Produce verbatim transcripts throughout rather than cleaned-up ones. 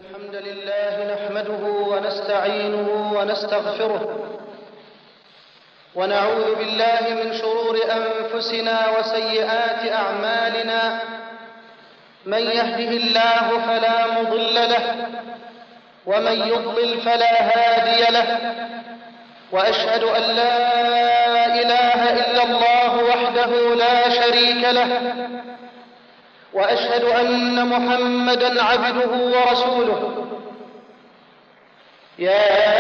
الحمد لله نحمده ونستعينه ونستغفره ونعوذ بالله من شرور أنفسنا وسيئات أعمالنا. من يهده الله فلا مضل له ومن يضلل فلا هادي له، وأشهد أن لا إله إلا الله وحده لا شريك له، وأشهد أن محمدًا عبده ورسوله. يا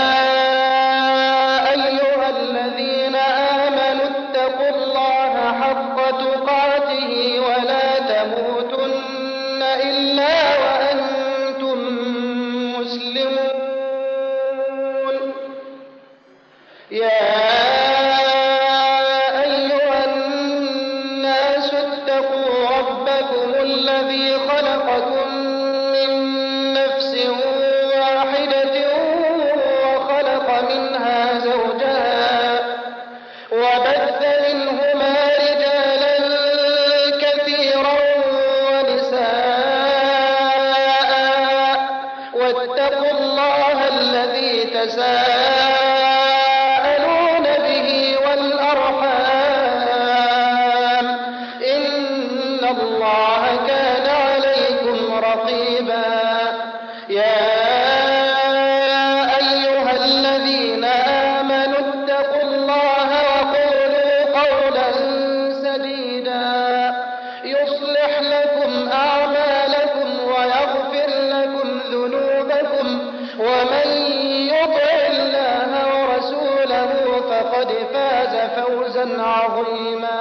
أيها الذين آمنوا اتقوا الله حق تقاته ولا تموتن إلا وأنتم مسلمون. يا الذي خلقكم من نفس واحدة وخلق منها زوجها وبث منهما رجالا كثيرا ونساء، واتقوا الله الذي تساءلون به والأرحام إن الله كان عليكم رقيبا. يا أيها الذين آمنوا اتقوا الله وقولوا قولا سديدا يصلح لكم أعمالكم ويغفر لكم ذنوبكم، ومن يطع الله ورسوله فقد فاز فوزا عظيما.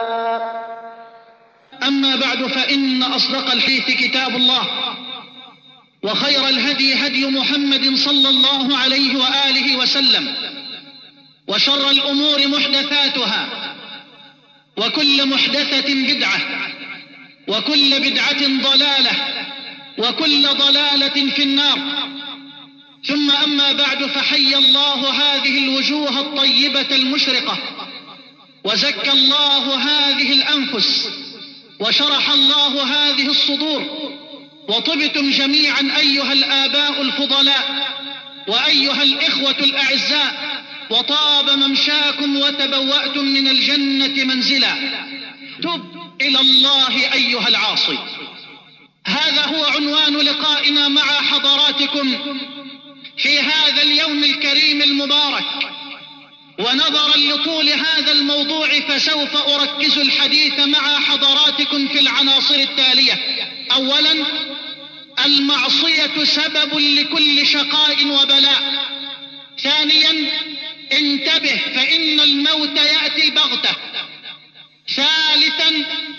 أما بعد، فإن أصدق الحديث كتاب الله، وخير الهدي هدي محمد صلى الله عليه وآله وسلم، وشر الأمور محدثاتها، وكل محدثة بدعة، وكل بدعة ضلالة، وكل ضلالة في النار. ثم أما بعد، فحي الله هذه الوجوه الطيبة المشرقة، وزكى الله هذه الأنفس، وشرح الله هذه الصدور، وطبتم جميعا أيها الآباء الفضلاء وأيها الإخوة الأعزاء، وطاب ممشاكم وتبوأتم من الجنة منزلا. تب إلى الله أيها العاصي. هذا هو عنوان لقائنا مع حضراتكم في هذا اليوم الكريم المبارك. ونظرا لطول هذا الموضوع فسوف أركز الحديث مع حضراتكم في العناصر التالية. أولا، المعصية سبب لكل شقاء وبلاء. ثانيا، انتبه فإن الموت يأتي بغتة. ثالثا،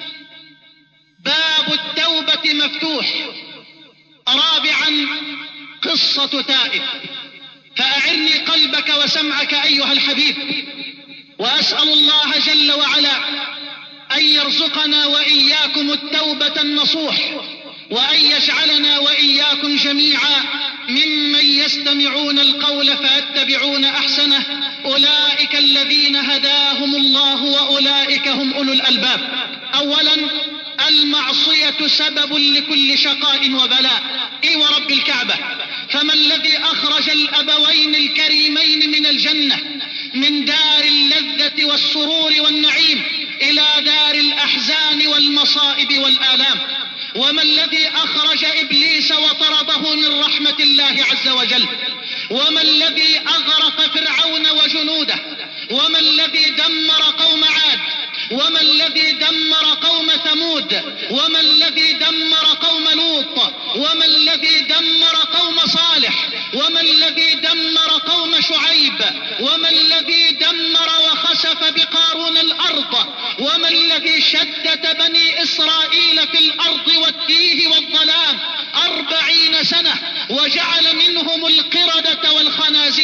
باب التوبة مفتوح. رابعا، قصة تائب. فأعرني قلبك وسمعك أيها الحبيب، وأسأل الله جل وعلا أن يرزقنا وإياكم التوبة النصوح، وأن يجعلنا وإياكم جميعا ممن يستمعون القول فيتبعون أحسنه. أولئك الذين هداهم الله وأولئك هم أولو الألباب. أولا، المعصية سبب لكل شقاء وبلاء. إي ورب الكعبة، فما الذي أخرج الأبوين الكريمين من الجنة من دار اللذة والسرور والنعيم إلى دار الأحزان والمصائب والآلام؟ وما الذي أخرج إبليس وطرده من رحمة الله عز وجل؟ وما الذي أغرق فرعون وجنوده؟ وما الذي دمر قوم عاد؟ وما الذي دمر قوم ثمود؟ وما الذي دمر قوم لوط؟ وما الذي دمر قوم صالح؟ وما الذي دمر قوم شعيب؟ وما الذي دمر وخسف بقارون الأرض؟ وما الذي شتت بني إسرائيل في الأرض والتيه والظلام أربعين سنة وجعل منهم القردة والخنازير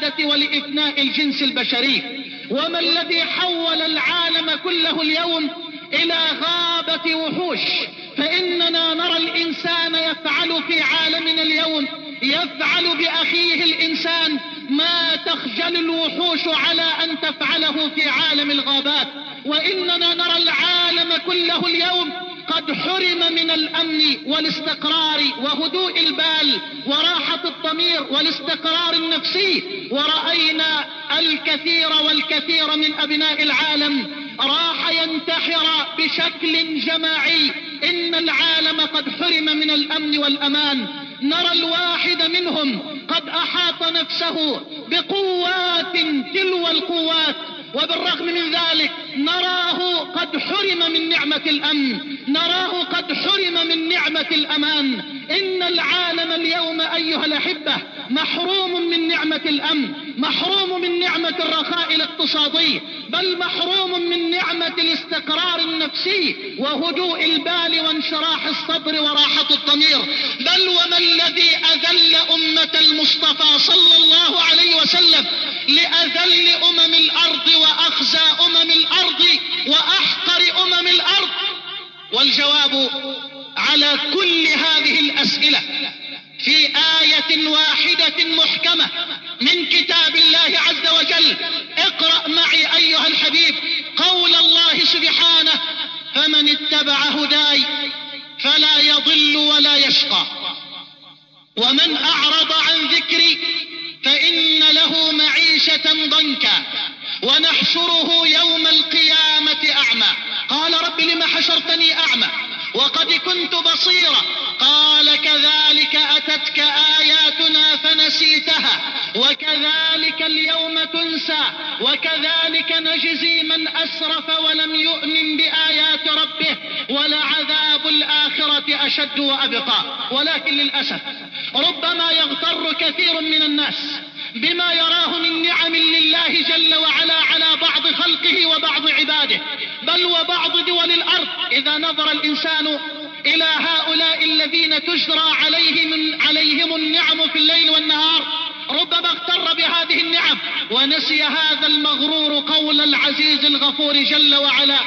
الإبادة ولإفناء الجنس البشري. وما الذي حول العالم كله اليوم إلى غابة وحوش؟ فإننا نرى الإنسان يفعل في عالمنا اليوم، يفعل بأخيه الإنسان ما تخجل الوحوش على أن تفعله في عالم الغابات. وإننا نرى العالم كله اليوم قد حرم من الأمن والاستقرار وهدوء البال وراحة الضمير والاستقرار النفسي. ورأينا الكثير والكثير من أبناء العالم راح ينتحر بشكل جماعي. إن العالم قد حرم من الأمن والأمان. نرى الواحد منهم قد أحاط نفسه بقوات تلو القوات، وبالرغم من ذلك نراه قد حرم من نعمة الأمن، نراه قد حرم من نعمة الأمان. إن العالم اليوم أيها الأحبة محروم من نعمة الأمن، محروم من نعمة الرخاء الاقتصادي، بل محروم من نعمة الاستقرار النفسي وهدوء البال وانشراح الصدر وراحة الضمير. بل وما الذي أذل أمة المصطفى صلى الله عليه وسلم لأذل أمم الأرض وأخزى أمم الأرض وأحقر أمم الأرض؟ والجواب على كل هذه الأسئلة في آية واحدة محكمة من كتاب الله عز وجل. اقرأ معي أيها الحبيب قول الله سبحانه: فمن اتبع هداي فلا يضل ولا يشقى، ومن أعرض عن ذكري فإن له معيشة ضنكا ونحشره يوم القيامة أعمى. قال: رب لم حشرتني أعمى وقد كنت بصيرا؟ قال: كذلك أتتك آياتنا فنسيتها وكذلك اليوم تنسى وكذلك نجزي من أسرف ولم يؤمن بآيات ربه ولعذاب الآخرة أشد وأبقى. ولكن للأسف ربما يغتر كثير من الناس بما يراه من نعم لله جل وعلا على بعض خلقه وبعض عباده، بل وبعض دول الأرض. إذا نظر الإنسان إلى هؤلاء الذين تجرى عليهم, عليهم النعم في الليل والنهار ربما اغتر بهذه النعم ونسي هذا المغرور قول العزيز الغفور جل وعلا: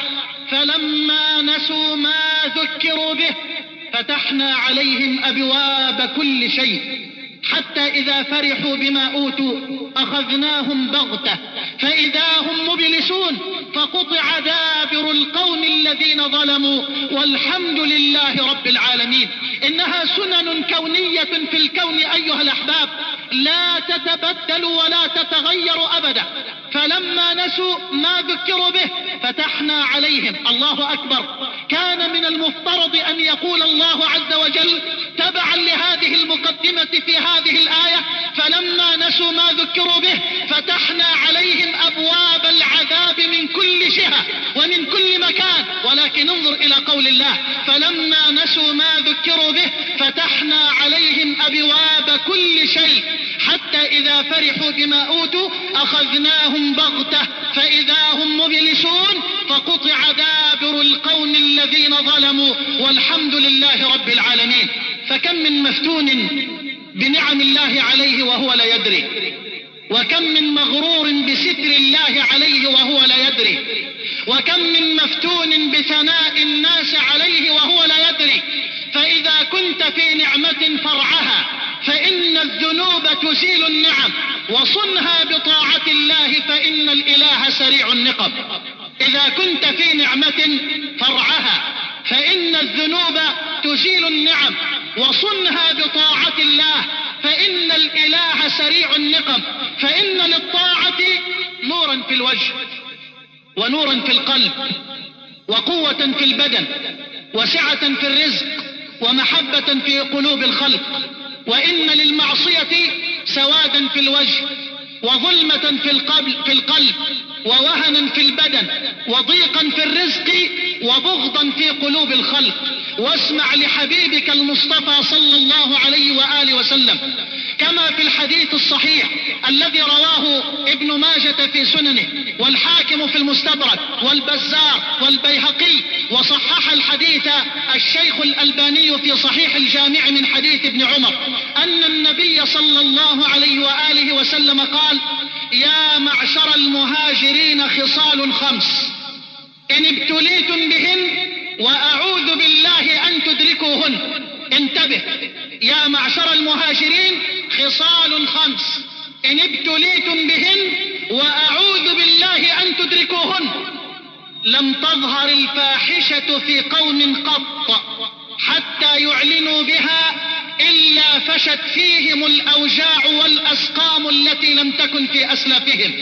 فلما نسوا ما ذكروا به فتحنا عليهم أبواب كل شيء حتى إذا فرحوا بما أوتوا أخذناهم بغتة فإذا هم مبلسون فقطع دابر القوم الذين ظلموا والحمد لله رب العالمين. إنها سنن كونية في الكون أيها الأحباب لا تتبدل ولا تتغير أبدا. فلما نسوا ما ذكروا به فتحنا عليهم. الله أكبر. كان من المفترض أن يقول الله عز وجل تبعا لهذه المقدمة في هذه الآية: فلما نسوا ما ذكروا به فتحنا عليهم أبواب العذاب من كل جهة ومن كل مكان. ولكن انظر إلى قول الله: فلما نسوا ما ذكروا به فتحنا عليهم أبواب كل شيء حتى إذا فرحوا بما أوتوا أخذناهم بغتة فإذا هم مبلسون فقطع دابر القوم الذين ظلموا والحمد لله رب العالمين. فكم من مفتون بنعم الله عليه وهو لا يدري، وكم من مغرور بستر الله عليه وهو لا يدري، وكم من مفتون بثناء الناس عليه وهو لا يدري. فإذا كنت في نعمة فرعها فإن الذنوب تزيل النعم، وصنها بطاعة الله فإن الإله سريع النقم. إذا كنت في نعمة فرعها فإن الذنوب تزيل النعم، وصنها بطاعة الله فإن الإله سريع النقم. فإن للطاعة نورا في الوجه ونورا في القلب وقوة في البدن وسعة في الرزق ومحبة في قلوب الخلق. وإن للمعصية سوادا في الوجه وظلمة في القلب, في القلب ووهنا في البدن وضيقا في الرزق وبغضا في قلوب الخلق. واسمع لحبيبك المصطفى صلى الله عليه وآله وسلم كما في الحديث الصحيح الذي رواه ابن ماجة في سننه والحاكم في المستدرك والبزار والبيهقي، وصحح الحديث الشيخ الألباني في صحيح الجامع من حديث ابن عمر أن النبي صلى الله عليه وآله وسلم قال: يا معشر المهاجرين خصال خمس إن ابتليتم بهن وأعوذ بالله أن تدركوهن. انتبه، يا معشر المهاجرين خصال خمس إن ابتليتم بهن وأعوذ بالله أن تدركوهن. لم تظهر الفاحشة في قوم قط حتى يعلنوا بها إلا فشت فيهم الأوجاع والأسقام التي لم تكن في أسلافهم.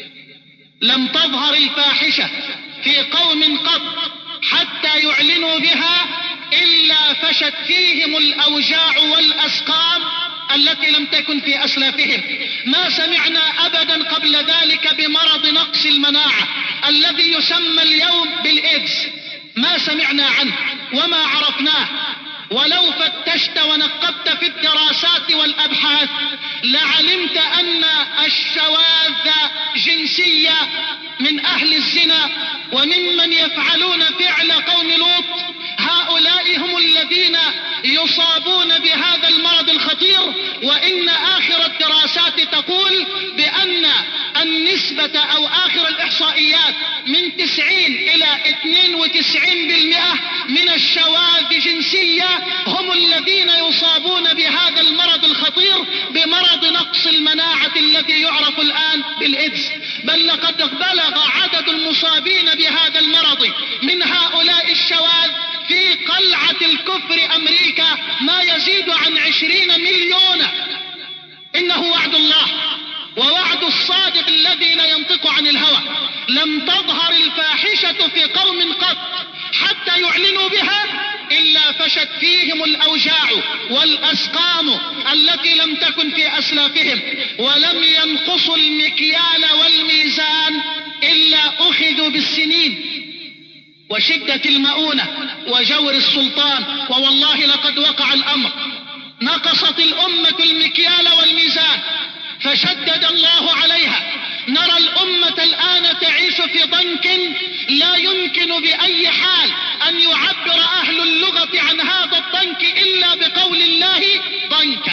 لم تظهر الفاحشة في قوم قط حتى يعلنوا بها إلا فشت فيهم الأوجاع والأسقام التي لم تكن في أسلافهم. ما سمعنا أبدا قبل ذلك بمرض نقص المناعة الذي يسمى اليوم بالإيدز، ما سمعنا عنه وما عرفناه. ولو فتشت ونقبت في الدراسات والأبحاث لعلمت أن الشواذ جنسية من أهل الزنا وممن يفعلون فعل قوم لوط، هؤلاء هم الذين يصابون بهذا المرض الخطير. وإن آخر الدراسات تقول بأن النسبة أو آخر الإحصائيات من تسعين إلى اثنين وتسعين بالمئة من الشواذ جنسية هم الذين يصابون بهذا المرض الخطير، بمرض نقص المناعة الذي يعرف الآن بالإيدز. بل لقد بلغ عدد المصابين بهذا المرض من هؤلاء الشواذ في قلعة الكفر أمريكا ما يزيد عن عشرين مليونا. إنه وعد الله ووعد الصادق الذي لا ينطق عن الهوى. لم تظهر الفاحشة في قوم قط حتى يعلنوا بها إلا فشت فيهم الأوجاع والأسقام التي لم تكن في أسلافهم. ولم ينقصوا المكيال والميزان إلا أخذوا بالسنين وشدة المؤونة وجور السلطان. ووالله لقد وقع الأمر، نقصت الأمة المكيال والميزان فشدد الله عليها. نرى الأمة الآن تعيش في ضنك لا يمكن بأي حال أن يعبر أهل اللغة عن هذا الضنك إلا بقول الله ضنك،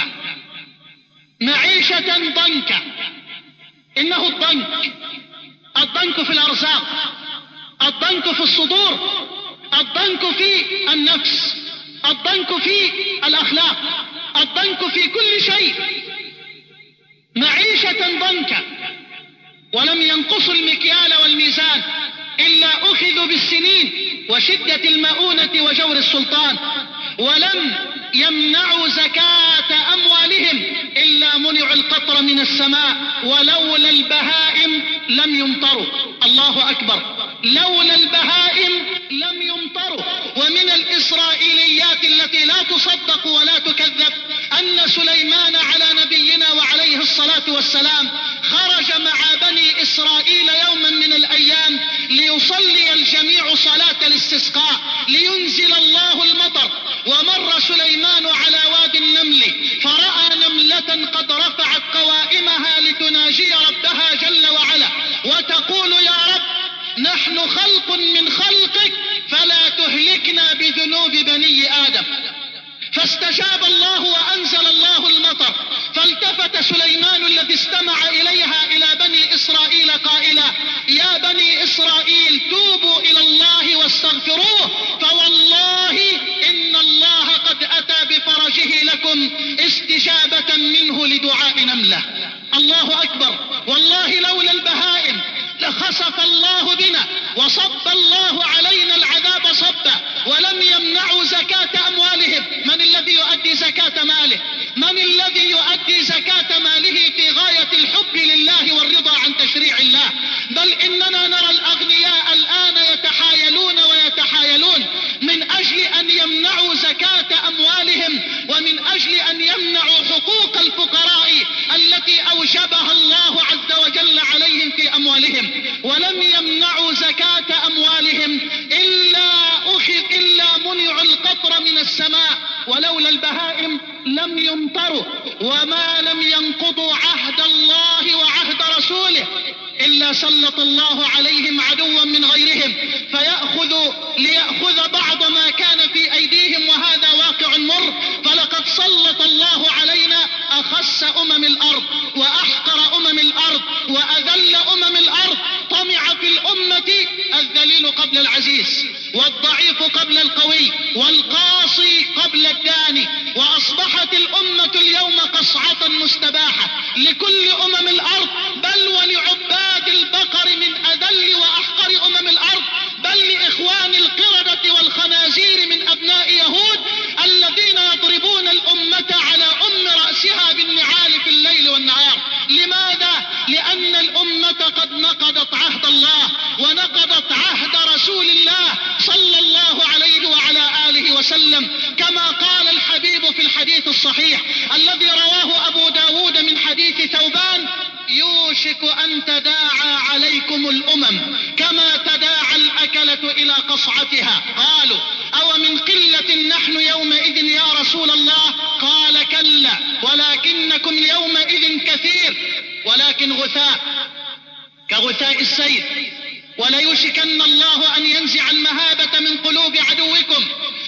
معيشة ضنك. إنه الضنك، الضنك في الأرزاق، الضنك في الصدور، الضنك في النفس، الضنك في الأخلاق، الضنك في كل شيء، معيشة ضنكا. ولم ينقصوا المكيال والميزان إلا أخذوا بالسنين وشدة المؤونة وجور السلطان. ولم يمنعوا زكاة أموالهم إلا منعوا القطر من السماء. ولولا البهائم لم يمطروا. الله أكبر، لولا البهائم لم يمطروا. ومن الإسرائيليات التي لا تصدق ولا تكذب أن سليمان على نبينا وعليه الصلاة والسلام خرج مع بني إسرائيل يوما من الأيام ليصلي الجميع صلاة الاستسقاء لينزل الله المطر. ومر سليمان على وادي النمل فرأى نملة قد رفعت قوائمها لتناجي ربها جل وعلا وتقول: يا رب، نحن خلق من خلقك فلا تهلكنا بذنوب بني آدم. فاستجاب الله وأنزل الله المطر. فالتفت سليمان الذي استمع إليها إلى بني إسرائيل قائلا: يا بني إسرائيل، توبوا إلى الله واستغفروه فوالله إن الله قد أتى بفرجه لكم استجابة منه لدعاء نملة. الله أكبر. والله لولا البهائم لخسف الله بنا وصب الله علينا العذاب صبا. ولم يمنعوا زكاة أموالهم. من الذي يؤدي زكاة ماله؟ من الذي يؤدي زكاة ماله في غاية الحب لله والرضا عن تشريع الله؟ بل إننا نرى الأغنياء الآن يتحايلون ويتحايلون من أجل أن يمنعوا زكاة أموالهم ومن أجل أن يمنعوا حقوق الفقراء التي أوجبها الله عز وجل عليهم في أموالهم. ولم يمنعوا زكاة أموالهم إلا أخذ إلا منعوا القطر من السماء. ولولا البهائم لم يمطروا. وما لم ينقضوا عهد الله وعهد رسوله إلا سلط الله عليهم عدوا من غيرهم فيأخذ ليأخذ بعض ما كان في أيديهم، وهذا واقع مر. فلقد سلط الله علينا أخس أمم الأرض وأحقر أمم الأرض وأذل أمم الأرض. طمع في الأمة الذليل قبل العزيز، والضعيف قبل القوي، والقاصي قبل الداني، وأصبحت الأمة اليوم قصعة مستباحة لكل أمم الأرض، بل ولعباد البقر من أذل وأحقر أمم الأرض، بل لإخوان القردة والخنازير من أبناء يهود الذين يضربون الأمة على أم رأسها بالنعال في الليل والنهار. لماذا؟ لأن الأمة قد نقضت عهد الله ونقضت عهد رسول الله صلى الله عليه وعلى آله وسلم، كما قال الحبيب في الحديث الصحيح الذي رواه أبو داود من حديث ثوبان: يوشك أن تداعى عليكم الأمم كما تداعى الأكلة إلى قصعتها. قالوا: أو من قلة نحن يومئذ يا رسول الله؟ قال: كلا، ولكنكم يومئذ كثير، ولكن غثاء كغثاء السيل. وليوشكن الله أن ينزع المهابة من قلوب عدوكم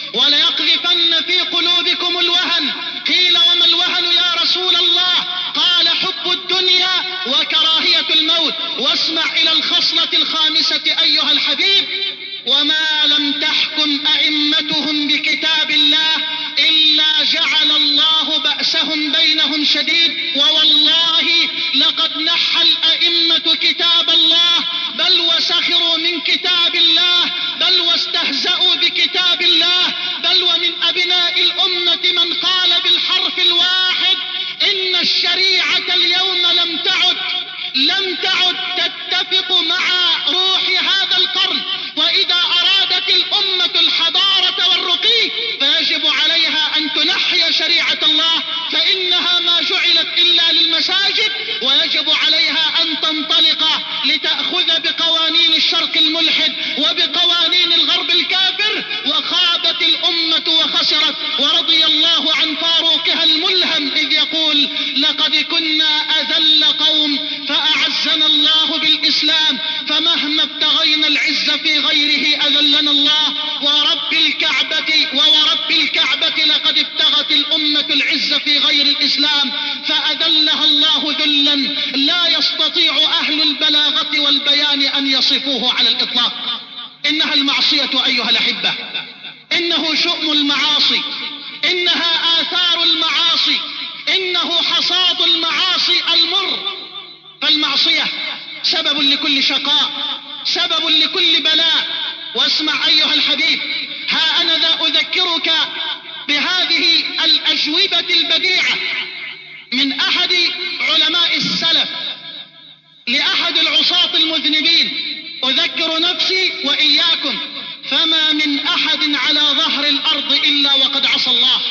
وليقذفن في قلوبكم الوهن. قيل: وما الوهن يا رسول الله؟ قال: حب الدنيا وكراهية الموت. واسمع إلى الخصلة الخامسة أيها الحبيب: وما لم تحكم أئمتهم بكتاب الله إلا جعل الله بأسهم بينهم شديد. ووالله لقد نحى الأئمة كتاب الله، بل وسخروا من كتاب الله، بل واستهزأوا بكتاب الله، بل ومن أبناء الأمة من قال بالحرف الواحد إن الشريعة اليوم لم تعد لم تعد تتفق مع روح هذا القرن. وإذا أرادت الأمة الحضارة والرقي فيجب عليها أن تنحي شريعة الله، فإنها ما جعلت إلا للمساجد، ويجب عليها أن تنطلق لتأخذ بقوانين الشرق الملحد وبقوانين الغرب الكافر. وخابت الأمة وخسرت. ورضي الله عن فاروقها الملهم إذ يقول: لقد كنا أذل قوم فأعزنا الله بالإسلام، فمهما ابتغينا العز في غيره أذلنا الله. ورب الكعبة وورب الكعبة لقد ابتغت الأمة العز في غير الإسلام فأذلها الله ذلا لا يستطيع أهل البلاغة والبيان أن يصفوه على الإطلاق. إنها المعصية أيها الأحبة، إنه شؤم المعاصي، إنها آثار المعاصي، إنه حصاد المعاصي المر. فالمعصية سبب لكل شقاء، سبب لكل بلاء. واسمع أيها الحبيب، ها أنا ذا أذكرك بهذه الأجوبة البديعة من أحد علماء السلف لأحد العصاة المذنبين. أذكر نفسي وإياكم: فما من أحد على ظهر الأرض إلا وقد عصى الله،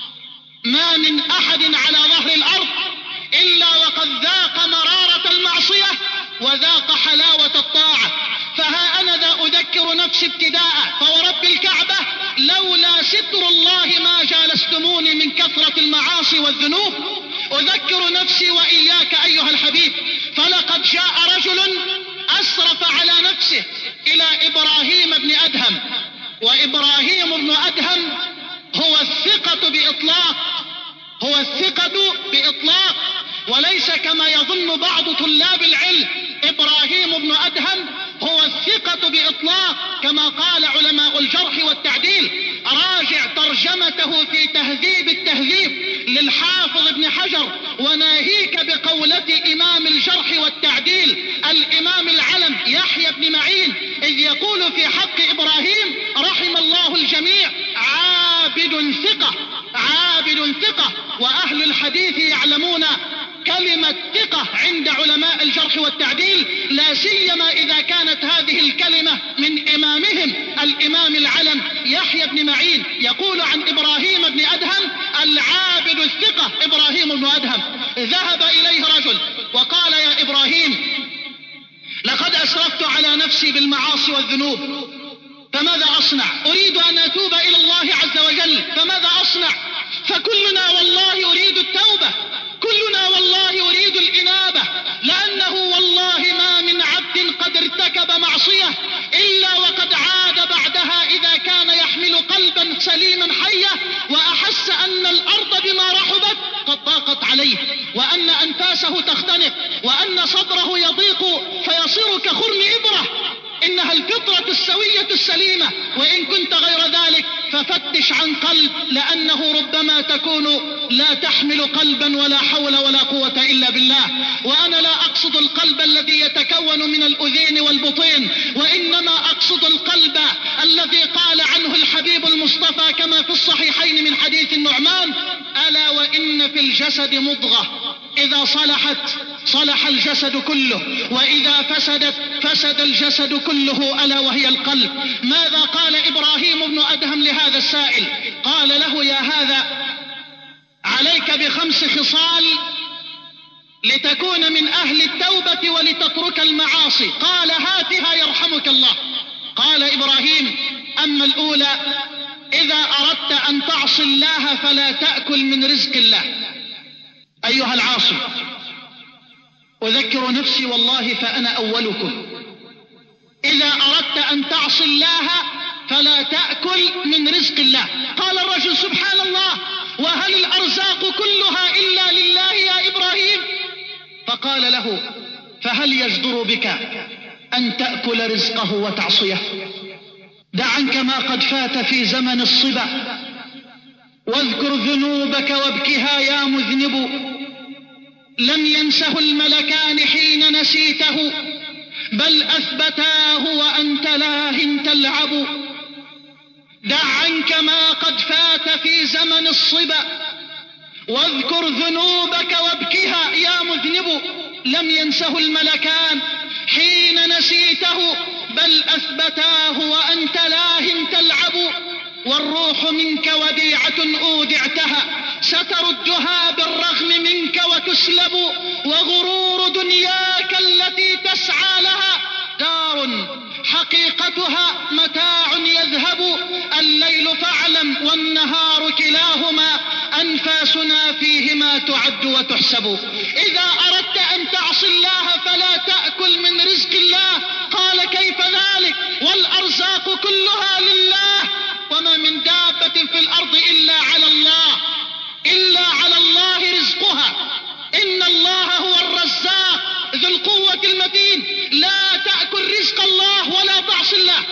ما من أحد على ظهر الأرض إلا وقد ذاق مرارة المعصية وذاق حلاوة الطاعة. فها أنا ذا أذكر نفسي ابتداء، فورب الكعبة لولا ستر الله ما جالستموني من كثرة المعاصي والذنوب. أذكر نفسي وإياك أيها الحبيب، فلقد جاء رجل أسرف على نفسه إلى إبراهيم بن أدهم، وإبراهيم بن أدهم هو الثقة بإطلاق، هو الثقة بإطلاق، وليس كما يظن بعض طلاب العلم. إبراهيم بن أدهم هو الثقة بإطلاق كما قال علماء الجرح والتعديل. راجع ترجمته في تهذيب التهذيب للحافظ ابن حجر، وناهيك بقولة إمام الجرح والتعديل الإمام العلم يحيى بن معين إذ يقول في حق إبراهيم رحم الله الجميع: عابد ثقة، عابد ثقة. وأهل الحديث يعلمون كلمة ثقة عند علماء الجرح والتعديل، لا سيما إذا كانت هذه الكلمة من إمامهم الإمام العلم يحيى بن معين. يقول عن إبراهيم بن أدهم: العابد الثقة إبراهيم بن أدهم. ذهب إليه رجل وقال: يا إبراهيم، لقد أسرفت على نفسي بالمعاصي والذنوب، فماذا أصنع؟ أريد أن أتوب إلى الله عز وجل، فماذا أصنع؟ فكلنا والله يريد التوبة، كلنا والله يريد الإنابة، لأنه والله ما من عبد قد ارتكب معصية إلا وقد عاد بعدها إذا كان يحمل قلبا سليما حيا وأحس أن الأرض بما رحبت قد ضاقت عليه، وأن أنفاسه تختنق، وأن صدره يضيق فيصير كخرم إبرة. إنها الفطرة السوية السليمة، وإن كنت غير ذلك ففتش عن قلب، لأنه ربما تكون لا تحمل قلبا ولا حول ولا قوة إلا بالله. وأنا لا أقصد القلب الذي يتكون من الأذين والبطين، وإنما أقصد القلب الذي قال عنه الحبيب المصطفى كما في الصحيحين من حديث النعمان: ألا وإن في الجسد مضغة إذا صلحت صلح الجسد كله، وإذا فسدت فسد الجسد كله، ألا وهي القلب. ماذا قال إبراهيم بن أدهم لهذا السائل؟ قال له: يا هذا، عليك بخمس خصال لتكون من أهل التوبة ولتترك المعاصي. قال: هاتها يرحمك الله. قال إبراهيم: أما الأولى، إذا أردت أن تعصي الله فلا تأكل من رزق الله. أيها العاصي، أذكر نفسي والله فأنا أولكم، إذا أردت أن تعصي الله فلا تأكل من رزق الله. قال الرجل: سبحان الله، وهل الأرزاق كلها إلا لله يا إبراهيم؟ فقال له: فهل يجدر بك أن تأكل رزقه وتعصيه؟ دع عنك ما قد فات في زمن الصبا، واذكر ذنوبك وابكها يا مذنب، لم ينسه الملكان حين نسيته، بل أثبتاه وأنت لاه تلعب. دع عنك ما قد فات في زمن الصبا، واذكر ذنوبك وابكها يا مذنب، لم ينسه الملكان حين نسيته، بل أثبتاه وأنت لاه تلعب. والروح منك وديعة أودعتها، ستردها بالرغم منك وتسلب، وغرور دنياك التي تسعى لها دار حقيقتها متاع يذهب. الليل فاعلم والنهار كلاهما أنفاسنا فيهما تعد وتحسب. إذا أردت أن تعصي الله فلا تأكل من رزق الله. قال: كيف ذلك والأرزاق كلها لله، وما من دابة في الأرض إلا على الله إلا على الله رزقها، إن الله هو الرزاق ذو القوة المتين. لا تأكل رزق الله ولا تعصي الله،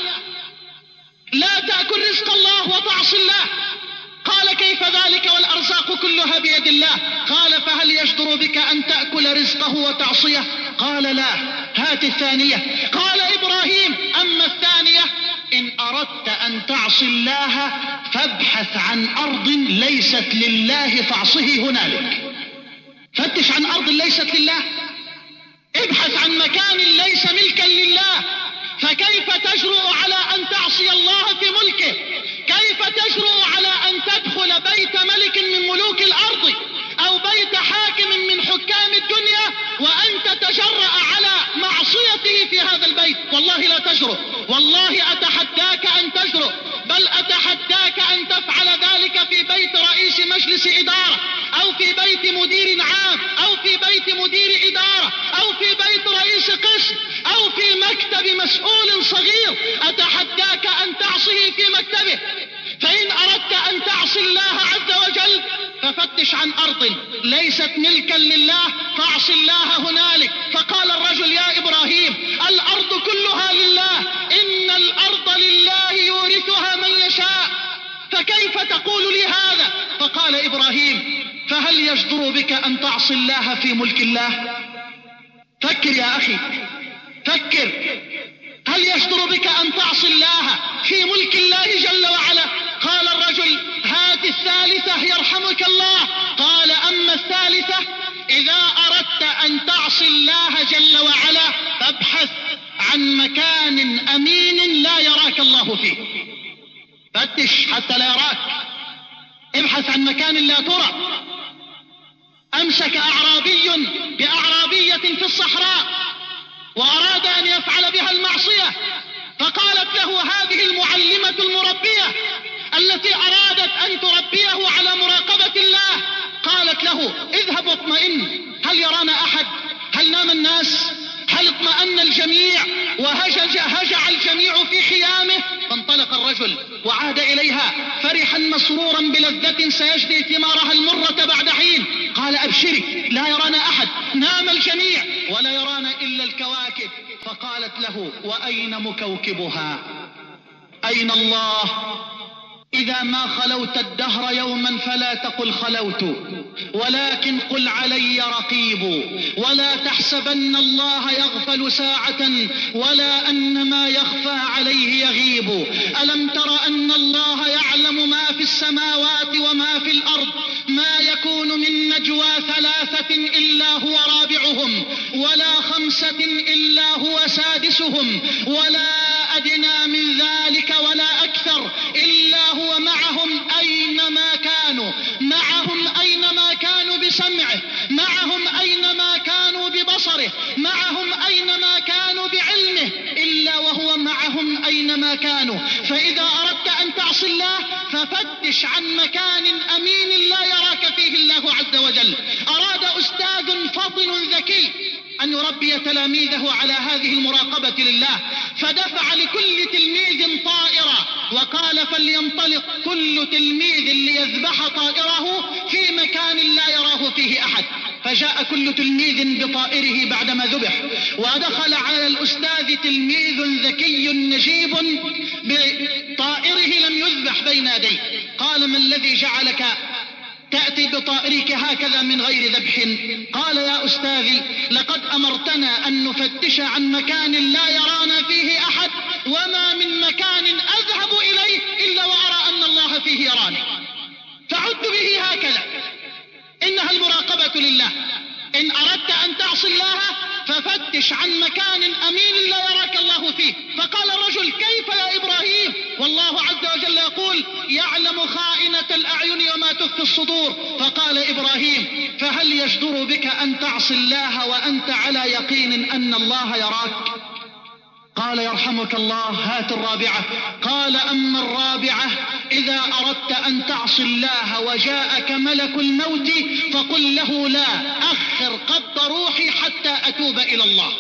لا تأكل رزق الله وتعصي الله. قال: كيف ذلك والأرزاق كلها بيد الله؟ قال: فهل يجدر بك أن تأكل رزقه وتعصيه؟ قال: لا. هات الثانية. قال إبراهيم: أما الثانية، إن أردت أن تعصي الله فابحث عن أرض ليست لله فاعصه هنالك. فتش عن أرض ليست لله، ابحث عن مكان ليس ملكا لله. فكيف تجرؤ على أن تعصي الله في ملكه؟ كيف تجرؤ على أن تدخل بيت ملك من ملوك الأرض أو بيت حاكم من حكام الدنيا وأن تتجرأ على معصيته في هذا البيت؟ والله لا تجرؤ، والله أتحداك أن تجرؤ، بل أتحداك أن تفعل ذلك في بيت رئيس مجلس إدارة، أو في بيت مدير عام، أو في بيت مدير إدارة، أو في بيت رئيس قسم، أو في مكتب مسؤول صغير. أتحداك أن تعصيه في مكتبه. فإن أردت أن تعصي الله عز وجل ففتش عن أرض ليست ملكا لله فاعص الله هنالك. فقال الرجل: يا إبراهيم، الأرض كلها لله، إن الأرض لله يورثها من يشاء، فكيف تقول لي هذا؟ فقال إبراهيم: فهل يجدر بك أن تعصي الله في ملك الله؟ فكر يا أخي، فكر. هل يجدر بك أن تعصي الله في ملك الله جل وعلا؟ قال الرجل: هات الثالثة يرحمك الله. قال: أما الثالثة، إذا أردت أن تعصي الله جل وعلا فابحث عن مكان أمين لا يراك الله فيه. فتش حتى لا يراك، ابحث عن مكان لا ترى. أمسك أعرابي بأعرابية في الصحراء وأراد أن يفعل بها المعصية، فقالت له هذه المعلمة المربية: التي أرادت أن تربيه على مراقبة الله، قالت له اذهب واطمئن، هل يرانا أحد؟ هل نام الناس؟ هل اطمأن الجميع وهجج هجع الجميع في خيامه؟ فانطلق الرجل وعاد إليها فرحا مسرورا بلذة سيجني ثمارها المرة بعد حين. قال أبشري، لا يرانا أحد، نام الجميع ولا يرانا إلا الكواكب. فقالت له وأين مكوكبها؟ أين الله؟ إذا ما خلوت الدهر يوما فلا تقل خلوت، ولكن قل علي رقيب، ولا تحسبن الله يغفل ساعة ولا أن ما يخفى عليه يغيب. ألم تر أن الله يعلم ما في السماوات وما في الأرض؟ ما يكون من نجوى ثلاثة إلا هو رابعهم، ولا خمسة إلا هو سادسهم، ولا أدنى من ذلك ولا أكثر إلا هو معهم أينما كانوا، معهم أينما كانوا بسمعه، معهم أينما كانوا ببصره، معهم أينما كانوا بعلمه، إلا وهو معهم أينما كانوا. فإذا أردت أن تعصي الله ففتش عن مكان أمين لا يراك فيه الله عز وجل. أراد أستاذ فطن ذكي أن يربي تلاميذه على هذه المراقبة لله، فدفع لكل تلميذ طائرة وقال فلينطلق كل تلميذ ليذبح طائره في مكان لا يراه فيه أحد. فجاء كل تلميذ بطائره بعدما ذبح، ودخل على الأستاذ تلميذ ذكي نجيب بطائره لم يذبح بين يديه. قال ما الذي جعلك تأتي بطائرك هكذا من غير ذبح؟ قال يا أستاذي لقد أمرتنا أن نفتش عن مكان لا يرانا فيه أحد، وما من مكان أذهب إليه إلا وأرى أن الله فيه يراني، فعد به هكذا. إنها المراقبة لله. إن أردت أن تعصي الله ففتش عن مكان أمين لا يراك الله فيه. فقال الرجل كيف يا إبراهيم؟ والله عز وجل يقول يعلم خائنة الأعين وما تخفي الصدور. فقال إبراهيم فهل يجدر بك أن تعصي الله وأنت على يقين أن الله يراك؟ قال يرحمك الله هات الرابعة. قال أما الرابعة إذا أردت أن تعصي الله وجاءك ملك الموت فقل له لا أخر قبض روحي حتى أتوب إلى الله.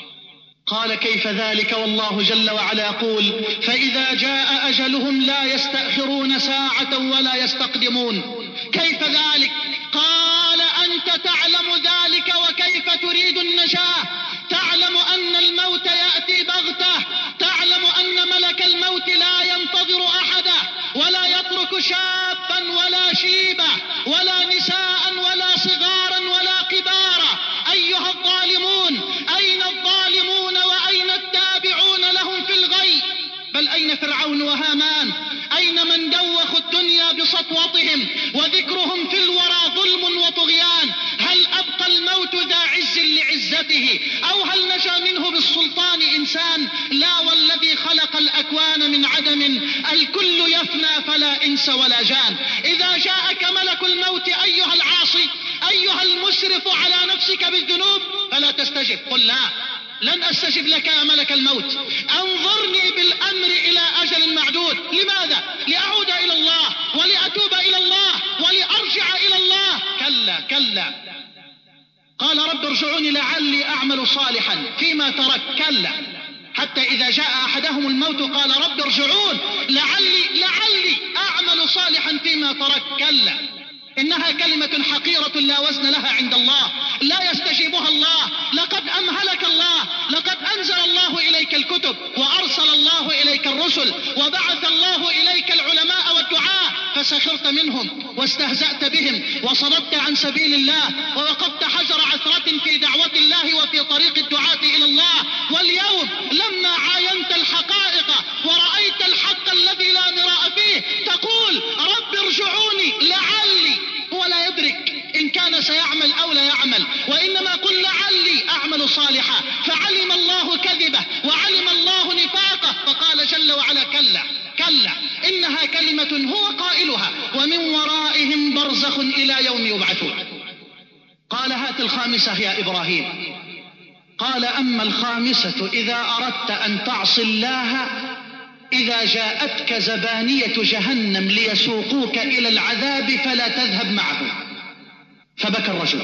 قال كيف ذلك؟ والله جل وعلا يقول فإذا جاء أجلهم لا يستأخرون ساعة ولا يستقدمون. كيف ذلك؟ قال أنت تعلم ذلك وكيف تريد النجاة؟ تعلم أن الموت يأتي بغتة، تعلم أن ملك الموت لا ينتظر أحدا، ولا يترك شابا ولا شيبا ولا نساء ولا صغارا ولا كبارا. أيها الظالمون أين الظالمون وأين التابعون لهم في الغي؟ بل أين فرعون وهامان؟ أين من دوخوا الدنيا بسطوتهم وذكرهم في الورى ظلم وطغيان؟ هل أبقى الموت ذا عز لعزته أو هل نجا منه بالسلطان إنسان؟ لا والذي خلق الأكوان من عدم الكل يفنى فلا إنس ولا جان. إذا جاءك ملك الموت أيها العاصي أيها المسرف على نفسك بالذنوب فلا تستجب، قل لا لن أستجب لك يا ملك الموت، أنظرني بالأمر إلى أجل معدود. لماذا؟ لأعود إلى الله ولأتوب إلى الله ولأرجع إلى الله. كلا كلا. قال رب ارجعوني لعلي أعمل صالحا فيما ترك. كلا. حتى إذا جاء أحدهم الموت قال رب ارجعون لعلي لعلي أعمل صالحا فيما ترك. كلا. إنها كلمة حقيرة لا وزن لها عند الله، لا يستجيبها الله. لقد أمهلك الله، لقد أنزل الله إليك الكتب وأرسل الله إليك الرسل وبعث الله إليك العلماء والدعاء، فسخرت منهم واستهزأت بهم وصددت عن سبيل الله ووقفت حجر عثرة في دعوة الله وفي طريق الدعاة إلى الله. واليوم لما عاينت الحقائق ورأيت الحق الذي لا مراء فيه تقول رب ارجعوني لعلي. هو لا يدرك إن كان سيعمل أو لا يعمل، وإنما قل لعلي أعمل صالحا. فعلم الله كذبه وعلم الله نفاقه فقال جل وعلا كلا كلا إنها كلمة هو قائلها ومن ورائهم برزخ إلى يوم يبعثون. قال هات الخامسة يا إبراهيم. قال أما الخامسة إذا أردت أن تعصي الله إذا جاءتك زبانية جهنم ليسوقوك إلى العذاب فلا تذهب معهم. فبكى الرجل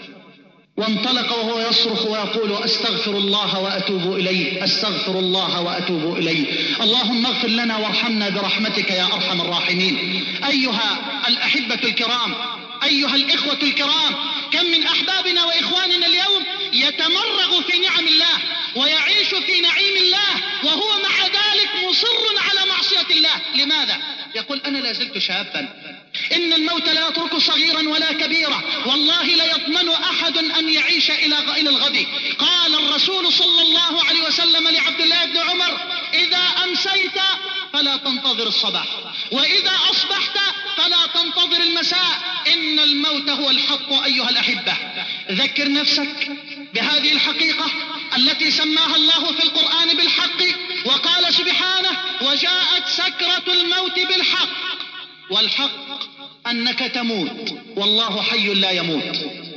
وانطلق وهو يصرخ ويقول أستغفر الله وأتوب إليه، أستغفر الله وأتوب إليه، اللهم اغفر لنا وارحمنا برحمتك يا أرحم الراحمين. أيها الأحبة الكرام، أيها الإخوة الكرام، كم من أحبابنا وإخواننا اليوم يتمرغ في نعم الله ويعيش في نعيم الله وهو مع ذلك مصر على معصية الله. لماذا؟ يقول أنا لا زلت شابا، إن الموت لا يترك صغيرا ولا كبيرا، والله لا يضمن أحد أن يعيش إلى إلى الغد. قال الرسول صلى الله عليه وسلم لعبد الله بن عمر: إذا أمسيت فلا تنتظر الصباح، وإذا أصبحت فلا تنتظر المساء، إن الموت هو الحق. أيها الأحبة، ذكر نفسك بهذه الحقيقة التي سماها الله في القرآن بالحق، وقال سبحانه: وجاءت سكرة الموت بالحق، والحق أنك تموت والله حي لا يموت،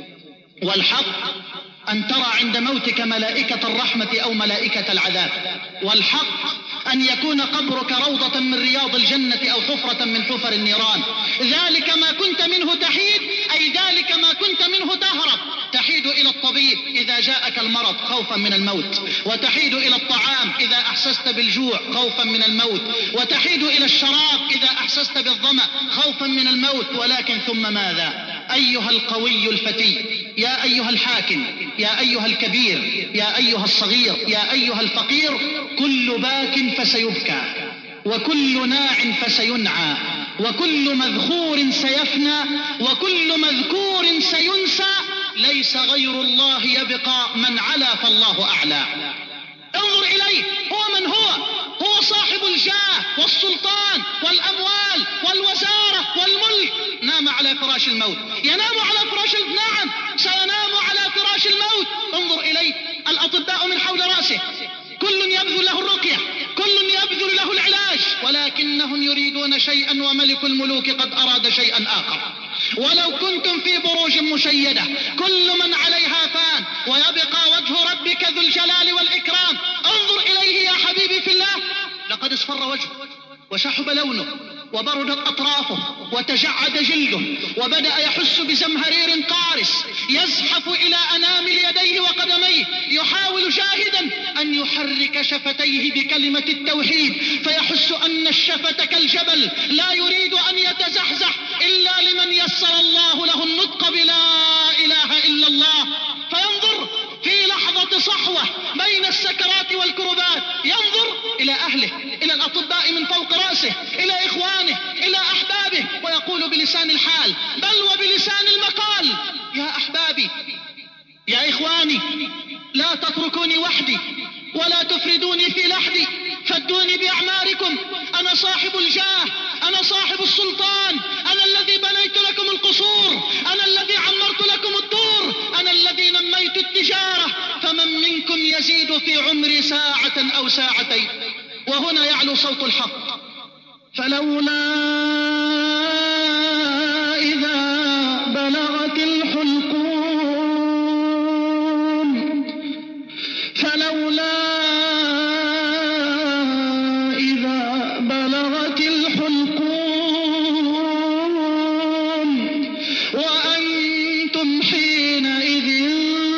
والحق أن ترى عند موتك ملائكة الرحمة أو ملائكة العذاب، والحق أن يكون قبرك روضة من رياض الجنة أو حفرة من حفر النيران. ذلك ما كنت منه تحيد، أي ذلك ما كنت منه تهرب. تحيد إلى الطبيب إذا جاءك المرض خوفا من الموت، وتحيد إلى الطعام إذا أحسست بالجوع خوفا من الموت، وتحيد إلى الشراب إذا أحسست بالظمأ خوفا من الموت. ولكن ثم ماذا؟ أيها القوي الفتي، يا أيها الحاكم، يا أيها الكبير، يا أيها الصغير، يا أيها الفقير، كل باك فسيبكى، وكل ناع فسينعى، وكل مذخور سيفنى، وكل مذكور سينسى. ليس غير الله يبقى، من علا فالله أعلى. انظر إليه، هو من هو؟ هو صاحب الجاه والسلطان والأموال والوزارة والملك. نام على فراش الموت، ينام على فراش نعم سينام على فراش الموت. انظر إليه، الأطباء من حول رأسه، كل يبذل له الرقية، كل يبذل له العلاج، ولكنهم يريدون شيئا وملك الملوك قد أراد شيئا آخر. ولو كنتم في بروج مشيدة كل من عليها فان، ويبقى وجه ربك ذو الجلال والإكرام. انظر إليه يا حبيبي في الله، لقد اصفر وجهه وشحب لونه وبردت أطرافه وتجعد جلده، وبدأ يحس بزمهرير قارس يزحف إلى أنامل يديه وقدميه، يحاول جاهدا أن يحرك شفتيه بكلمة التوحيد، فيحس أن الشفة كالجبل لا يريد أن يتزحزح إلا لمن يسر الله له النطق بلا إله إلا الله. فينظر في لحظة صحوة بين السكرات والكربات، ينظر إلى أهله، إلى الأطباء من فوق رأسه، إلى إخوانه، إلى أحبابه، ويقول بلسان الحال بل وبلسان المقال: يا أحبابي، يا إخواني، لا تتركوني وحدي ولا تفردوني في لحدي، فدوني بأعماركم، أنا صاحب الجاه، أنا صاحب السلطان، أنا الذي بنيت لكم القصور، أنا الذي عمرت لكم الدور، أنا الذي نميت التجارة، فمن منكم يزيد في عمري ساعة أو ساعتين. وهنا يعلو صوت الحق: فلولا إذا بلغت الحلقوم، فلولا إذا بلغت الحلقوم وأنتم حينئذ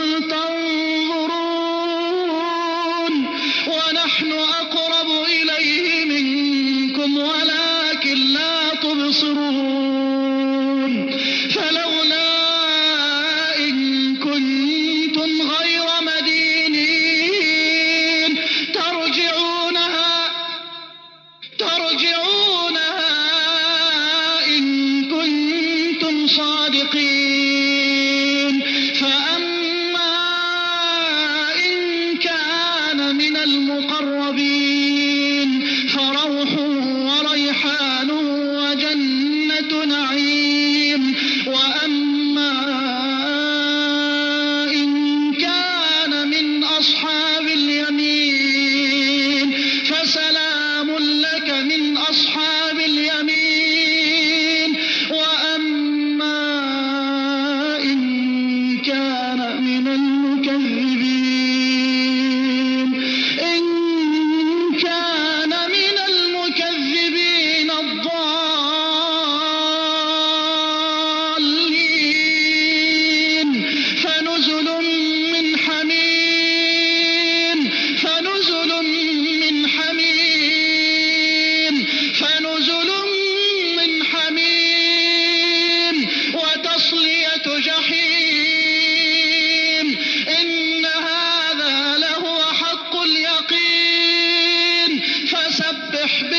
تنظرون، ونحن أقرب إليه منكم ولكن لا تبصرون. فلولا إن كنتم غير مدينين ترجعونها ترجعونها إن كنتم صادقين. فأما إن كان من المقربين فروح وريحان وجنة نعيم، وأما إن كان من أصحاب اليمين فسلام لك من أصحاب اليمين، وأما إن كان من المكذبين إن كان من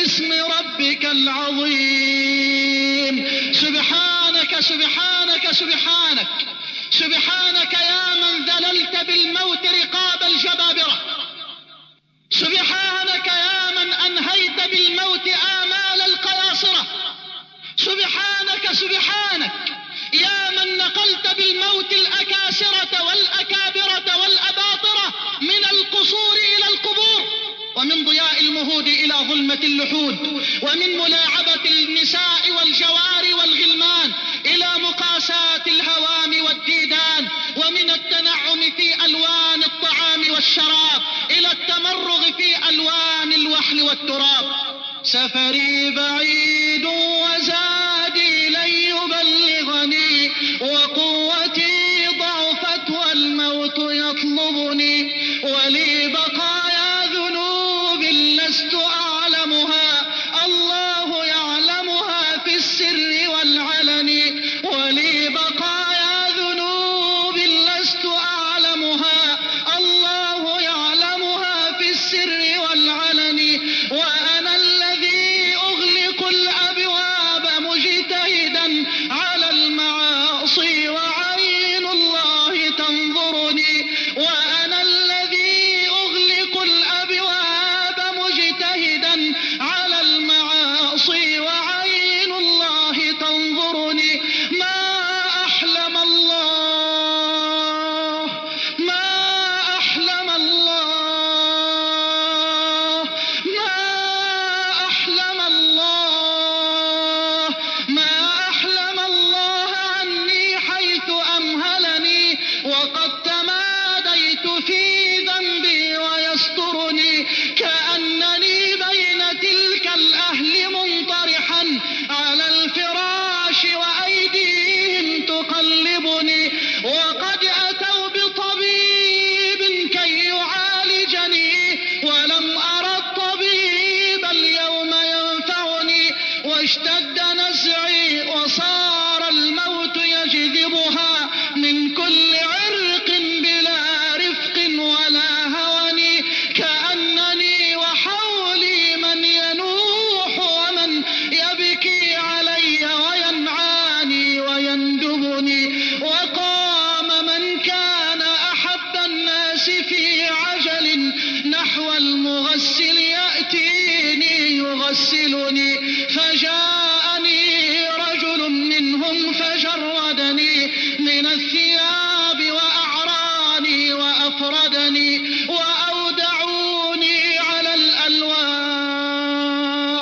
باسم ربك العظيم. سبحانك سبحانك سبحانك سبحانك يا من ذللت بالموت رقاب الجبابرة. سبحانك يا من أنهيت بالموت آمال القياصرة. سبحانك سبحانك يا من نقلت بالموت الأكاسرة والأكابرة والأباطرة من القصور إلى القبور، ومن ضياء المهود إلى ظلمة اللحود، ومن ملاعبة النساء والجوار والغلمان إلى مقاساة الهوام والديدان، ومن التنعم في ألوان الطعام والشراب إلى التمرغ في ألوان الوحل والتراب. سفري بعيد وزادي لن يبلغني، وقوتي ضعفت والموت يطلبني، ولي بقايا ذنوب لست أعلمها، الله يعلمها في السر والعلن، ولي بقايا ذنوب لست أعلمها، الله يعلمها في السر والعلن، وأنا الذي أغلق الأبواب مجتهدا على المعاصي وعين الله تنظرني، وأنا الذي أغلق الأبواب مجتهدا على المعاصي وعين الله تنظرني. ما أحلم الله، ما أحلم الله، ما أحلم الله، ما أحلم الله عني حيث أمهلني، وقد تماديت في ذنبي ويسترني، كأنني بين تلك الأهل منطرحا على الفراش وأيديهم تقلبني، وقد أتوا بطبيب كي يعالجني، ولم أرى الطبيب اليوم ينفعني، واشتد نزعي وصار الموت يجذبها من كل عرق بلا رفق ولا هون، كأنني وحولي من ينوح ومن يبكي علي وينعاني ويندبني، وقام من كان أحب الناس في عجل نحو المغسل يأتيني يغسلني، فجاءني رجل منهم فجردني من الثياب وأعراني وأفردني، وأودعوني على الألواح،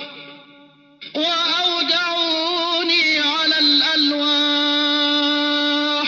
وأودعوني على الألواح،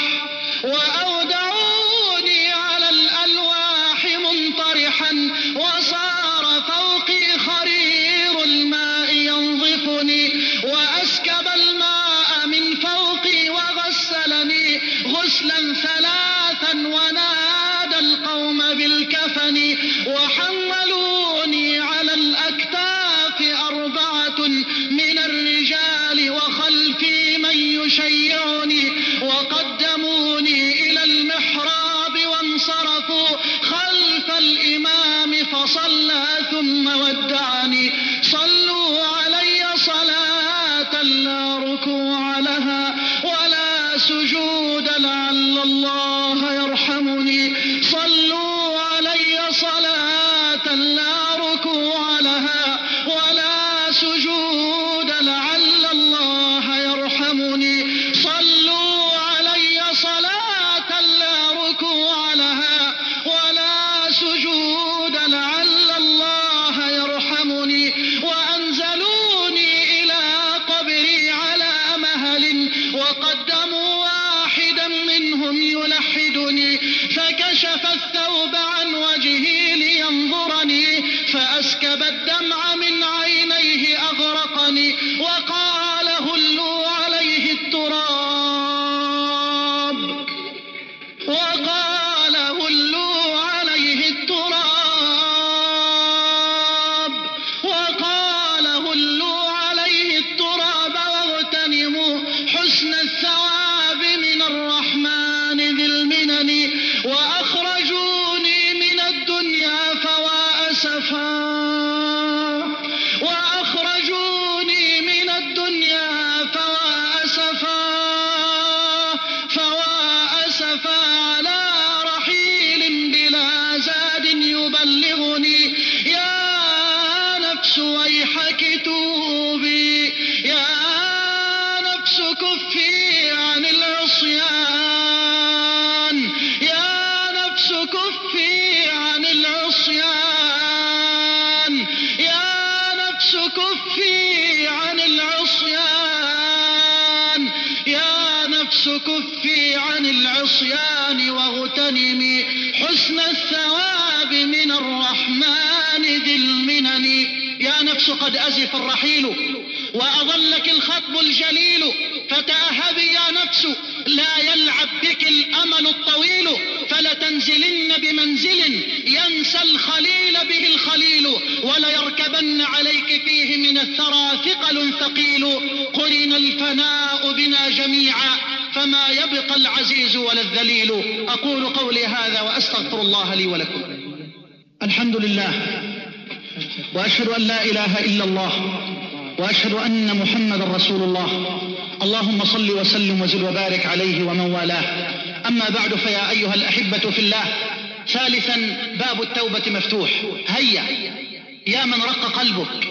وأودعوني على الألواح منطرحا، وصار فوقي خرير الماء ينظفني، وأسكب الماء من فوقي وغسلني غسلا ثلاثا، ونادى القوم بالكفن، وحملوني على الأكتاف أربعة من الرجال، وخلفي من يشيعني، وقدموني إلى المحراب وانصرفوا خلف الإمام فصلى ثم ودعني. صلوا علي صلاة لا ركوع لها ولا سجود لعل الله يرحمني، صلوا علي صلاة لا ركوع لها ولا سجود لعل الله يرحمني، صلوا علي صلاة لا ركوع لها ولا سجود لعل الله يرحمني، وأنزلوني إلى قبري على مهل، وقدموا واحدا منهم يلحدني، فكشف الثوب عن وجهي لينظرني، فأسكب الدمع من عينيه أغرقني، وقال هلوا عليه التراب، وقال هلوا عليه التراب، وقال هلوا عليه التراب، واغتنموا حسن الثواب من الرحمن ذي المنن، وأخرجوني من الدنيا فوا أسفا، نفس ويحك توبي، يا نفس كفي عن العصيان، يا نفس كفي عن العصيان، يا نفس كفي عن العصيان، يا نفس كفي عن العصيان واغتنمي حسن الثواب من الرحمن ذي المنن. يا نفس قد أزف الرحيل وأظلك الخطب الجليل، فتأهبي يا نفس لا يلعب بك الأمل الطويل، فلتنزلن بمنزل ينسى الخليل به الخليل، وليركبن عليك فيه من الثرى ثقل ثقيل. قرن الفناء بنا جميعا فما يبقى العزيز ولا الذليل. أقول قولي هذا وأستغفر الله لي ولكم. الحمد لله، وأشهد أن لا إله إلا الله، وأشهد أن محمد رسول الله. اللهم صل وسلم وزد وبارك عليه ومن والاه. أما بعد، فيا أيها الأحبة في الله، ثالثا باب التوبة مفتوح. هيا يا من رق قلبك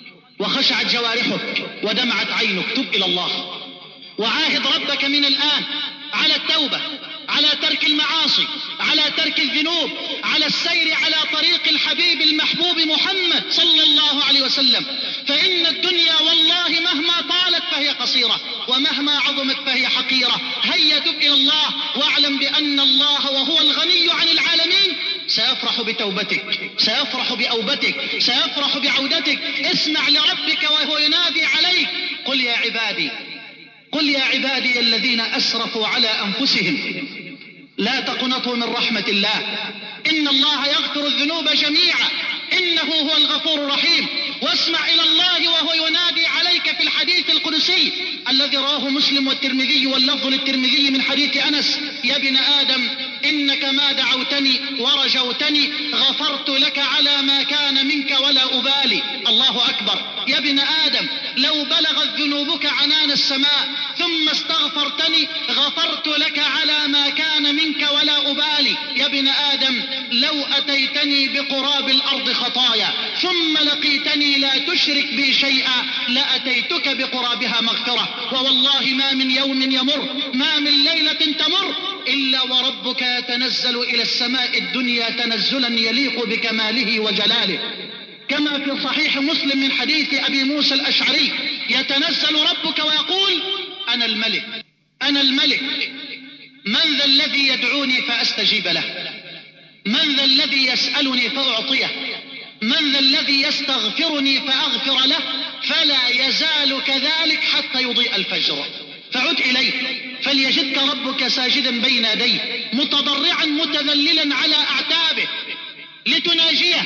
وخشعت جوارحك ودمعت عينك، تب إلى الله وعاهد ربك من الآن على التوبة، على ترك المعاصي، على ترك الذنوب، على السير على طريق الحبيب المحبوب محمد صلى الله عليه وسلم. فإن الدنيا والله مهما طالت فهي قصيرة، ومهما عظمت فهي حقيرة. هيا تب إلى الله، واعلم بأن الله وهو الغني عن العالمين سيفرح بتوبتك، سيفرح بأوبتك، سيفرح بعودتك. اسمع لربك وهو ينادي عليك: قل يا عبادي قل يا عبادي الذين أسرفوا على أنفسهم لا تقنطوا من رحمة الله، إن الله يغفر الذنوب جميعا إنه هو الغفور الرحيم. واسمع إلى الله وهو ينادي عليك في الحديث القدسي الذي رواه مسلم والترمذي، واللفظ للترمذي من حديث أنس: يا ابن آدم إنك ما دعوتني ورجوتني غفرت لك على ما كان منك ولا أبالي. الله أكبر. يا ابن آدم لو بلغت ذنوبك عنان السماء ثم استغفرتني غفرت لك على ما كان منك ولا أبالي. يا ابن آدم لو أتيتني بقراب الأرض خطايا ثم لقيتني لا تشرك بي شيئا لأتيتك بقرابها مغفرة. ووالله ما من يوم يمر، ما من ليلة تمر إلا وربك يتنزل إلى السماء الدنيا تنزلا يليق بكماله وجلاله، كما في صحيح مسلم من حديث أبي موسى الأشعري: يتنزل ربك ويقول: أنا الملك أنا الملك، من ذا الذي يدعوني فأستجيب له، من ذا الذي يسألني فأعطيه، من ذا الذي يستغفرني فأغفر له، فلا يزال كذلك حتى يضيء الفجر. فعد إليه فليجدك ربك ساجدا بين يديه متضرعا متذللا على أعتابه لتناجيه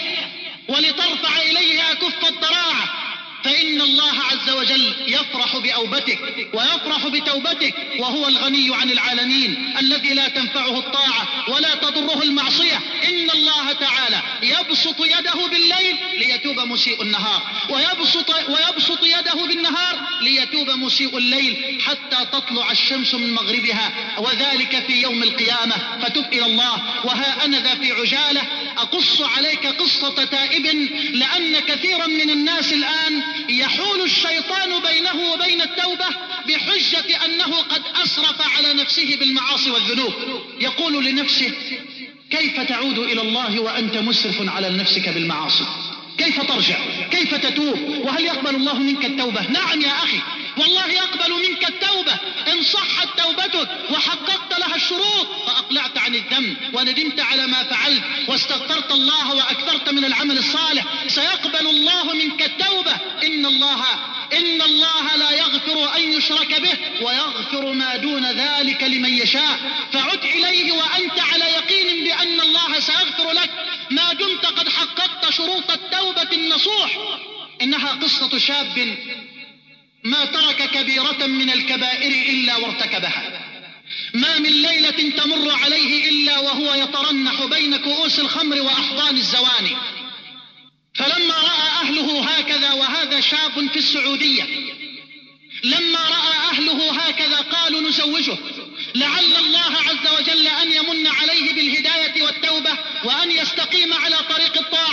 ولترفع إليه أكف الضراعة، فإن الله عز وجل يفرح بأوبتك ويفرح بتوبتك، وهو الغني عن العالمين الذي لا تنفعه الطاعة ولا تضره المعصية. إن الله تعالى يبسط يده بالليل ليتوب مسيء النهار، ويبسط, ويبسط يده بالنهار ليتوب مسيء الليل حتى تطلع الشمس من مغربها، وذلك في يوم القيامة. فتب إلى الله. وها أنا ذا في عجالة أقص عليك قصة تائب، لأن كثيرا من الناس الآن يحول الشيطان بينه وبين التوبة بحجة أنه قد أسرف على نفسه بالمعاصي والذنوب. يقول لنفسه: كيف تعود إلى الله وأنت مسرف على نفسك بالمعاصي؟ كيف ترجع؟ كيف تتوب؟ وهل يقبل الله منك التوبة؟ نعم يا أخي، والله يقبل منك التوبة إن صحت توبتك وحققت لها الشروط، فأقلعت عن الذنب وندمت على ما فعلت واستغفرت الله وأكثرت من العمل الصالح. سيقبل الله منك التوبة. إن الله إن الله لا يغفر أن يشرك به ويغفر ما دون ذلك لمن يشاء. فعد إليه وأنت على يقين بأن الله سيغفر لك ما دمت قد حققت شروط التوبة النصوح. إنها قصة شاب ما ترك كبيرة من الكبائر إلا وارتكبها، ما من ليلة تمر عليه إلا وهو يترنح بين كؤوس الخمر وأحضان الزواني. فلما رأى أهله هكذا، وهذا شاب في السعودية، لما رأى أهله هكذا قالوا: نزوجه لعل الله عز وجل أن يمن عليه بالهداية والتوبة وأن يستقيم على طريق الطاعة.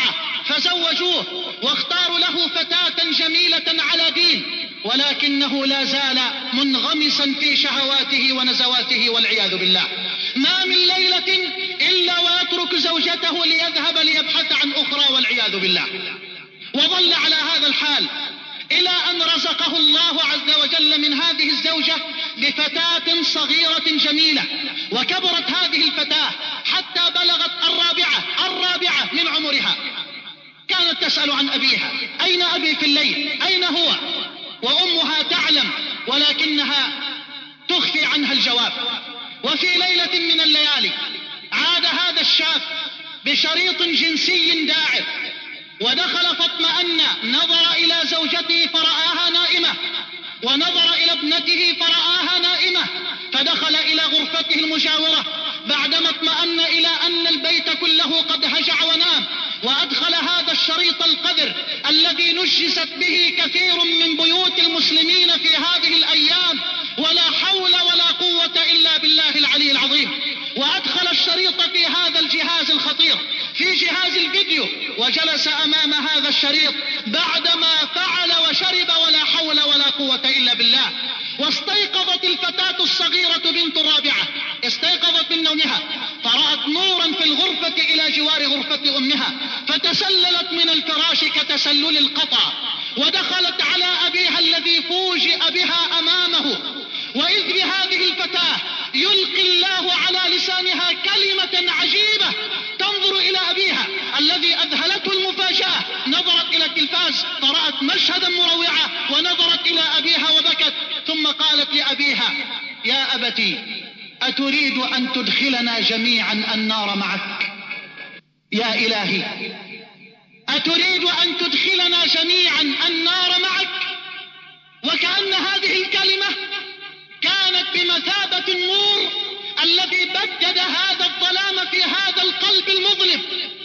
فزوجوه واختاروا له فتاة جميلة على دين، ولكنه لا زال منغمسا في شهواته ونزواته والعياذ بالله. ما من ليلة إلا ويترك زوجته ليذهب ليبحث عن أخرى والعياذ بالله. وظل على هذا الحال إلى أن رزقه الله عز وجل من هذه الزوجة بفتاة صغيرة جميلة، وكبرت هذه الفتاة حتى بلغت الرابعة الرابعة من عمرها. كانت تسأل عن أبيها: أين أبي في الليل؟ أين هو؟ وأمها تعلم ولكنها تخفي عنها الجواب. وفي ليلة من الليالي عاد هذا الشاب بشريط جنسي داعر، ودخل فاطمأن، نظر إلى زوجته فرآها نائمة، ونظر إلى ابنته فرآها نائمة، فدخل إلى غرفته المجاورة بعدما اطمأن إلى أن البيت كله قد هجع ونام، وأدخل هذا الشريط القذر الذي نجست به كثير من بيوت المسلمين في هذه الأيام، ولا حول ولا قوة إلا بالله العلي العظيم، وأدخل الشريط في هذا الجهاز الخطير، في جهاز الفيديو، وجلس أمام هذا الشريط بعدما فعل وشرب ولا حول ولا قوة إلا بالله. واستيقظت الفتاة الصغيرة بنت الرابعة، استيقظت من نومها فرأت نورا في الغرفة إلى جوار غرفة أمها، فتسللت من الفراش كتسلل القطع، ودخلت على أبيها الذي فوجئ بها أمامه، وإذ بهذه الفتاة يلقي الله على لسانها كلمة عجيبة تنظر إلى أبيها الذي أذهلته المفاجأة. نظرت إلى التلفاز فرأت مشهدا مروعا، ونظرت إلى أبيها وبكت، ثم قالت لأبيها: يا أبتي، أتريد أن تدخلنا جميعا النار معك؟ يا إلهي، أتريد أن تدخلنا جميعا النار معك؟ وكأن هذه الكلمة كانت بمثابة النور الذي بدد هذا الظلام في هذا القلب المظلم.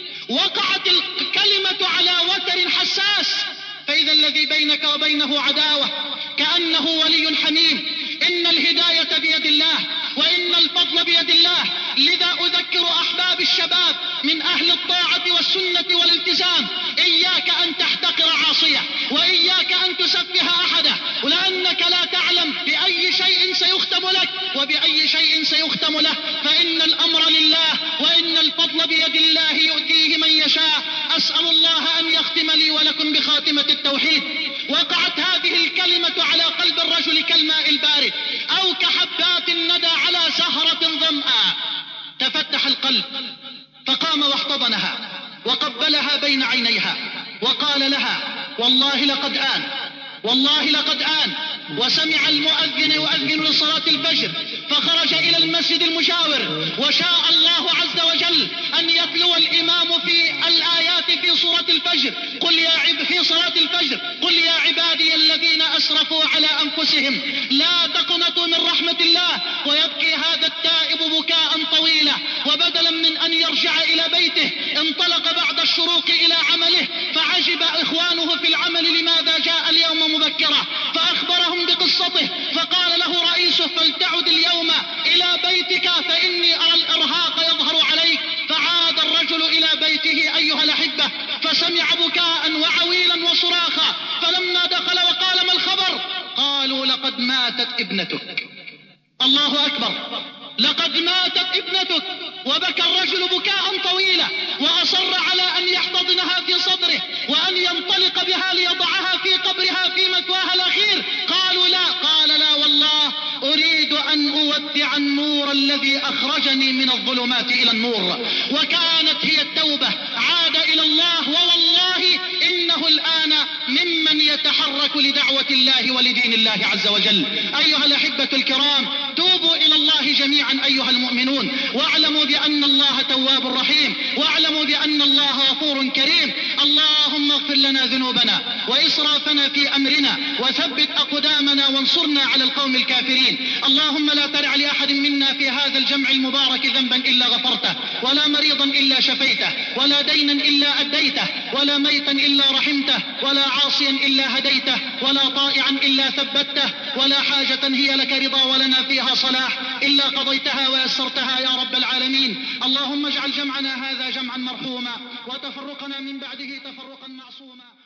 وقعت الكلمة على وتر حساس، فإذا الذي بينك وبينه عداوة كأنه ولي حميم. إن الهداية بيد الله، وإن الفضل بيد الله. لذا أذكر أحباب الشباب من أهل الطاعة والسنة والالتزام: إياك أن تحتقر عاصية، وإياك أن تسفه أحدا، ولأنك لا تعلم بأي شيء سيختم لك وبأي شيء سيختم له، فإن الأمر لله، وإن الفضل بيد الله يؤتيه من يشاء. أسأل الله أن يختم لي ولكم بخاتمة التوحيد. وقعت هذه الكلمة على قلب الرجل كالماء البارد، أو كحبات الندى على زهرة ظمأ. تفتح القلب فقام واحتضنها وقبلها بين عينيها وقال لها: والله لقد آن، والله لقد آن. وسمع المؤذن يؤذن لصلاة الفجر، فخرج إلى المسجد المجاور، وشاء الله عز وجل أن يتلو الإمام في الآيات في سورة الفجر: قل يا عب في صلاة الفجر قل يا عبادي الذين أسرفوا على أنفسهم لا تقنطوا من رحمة الله. ويبكي هذا التائب بكاء طويلا، وبدلا من أن يرجع إلى بيته انطلق بعد الشروق إلى عمله، فعجب إخوانه في العمل لماذا جاء اليوم مبكرا، فأخبرهم بقصته، فقال له رئيسه: فلتعد اليوم إلى بيتك فإني أرى الإرهاق يظهر عليك. فعاد الرجل إلى بيته أيها الأحبة، فسمع بكاء وعويلا وصراخا، فلما دخل وقال: ما الخبر؟ قالوا: لقد ماتت ابنتك. الله أكبر، لقد ماتت ابنتك. وبكى الرجل بكاء طويلا، وأصر على أن يحتضنها في صدره وأن ينطلق بها ليضعها في قبرها في مثواها الأخير. قالوا: لا. قال: لا والله، أريد أن أودع النور الذي أخرجني من الظلمات إلى النور. وكانت هي التوبة، عاد إلى الله، ووالله إنه الآن ممن يتحرك لدعوة الله ولدين الله عز وجل. أيها الأحبة الكرام، توبوا إلى الله جميعا أيها المؤمنون، واعلموا بأن الله تواب رحيم، واعلموا بأن الله غفور كريم. اللهم اغفر لنا ذنوبنا وإسرافنا في أمرنا، وثبت أقدامنا وانصرنا على القوم الكافرين. اللهم لا تدع لأحد منا في هذا الجمع المبارك ذنبا إلا غفرته، ولا مريضا إلا شفيته، ولا دينا إلا أديته، ولا ميتا إلا رحمته، ولا عاصيا إلا إلا هديته ولا طائعا إلا ثبته ولا حاجة هي لك رضا ولنا فيها صلاح إلا قضيتها ويسرتها يا رب العالمين. اللهم اجعل جمعنا هذا جمعا مرحوما وتفرقنا من بعده تفرقا معصوما.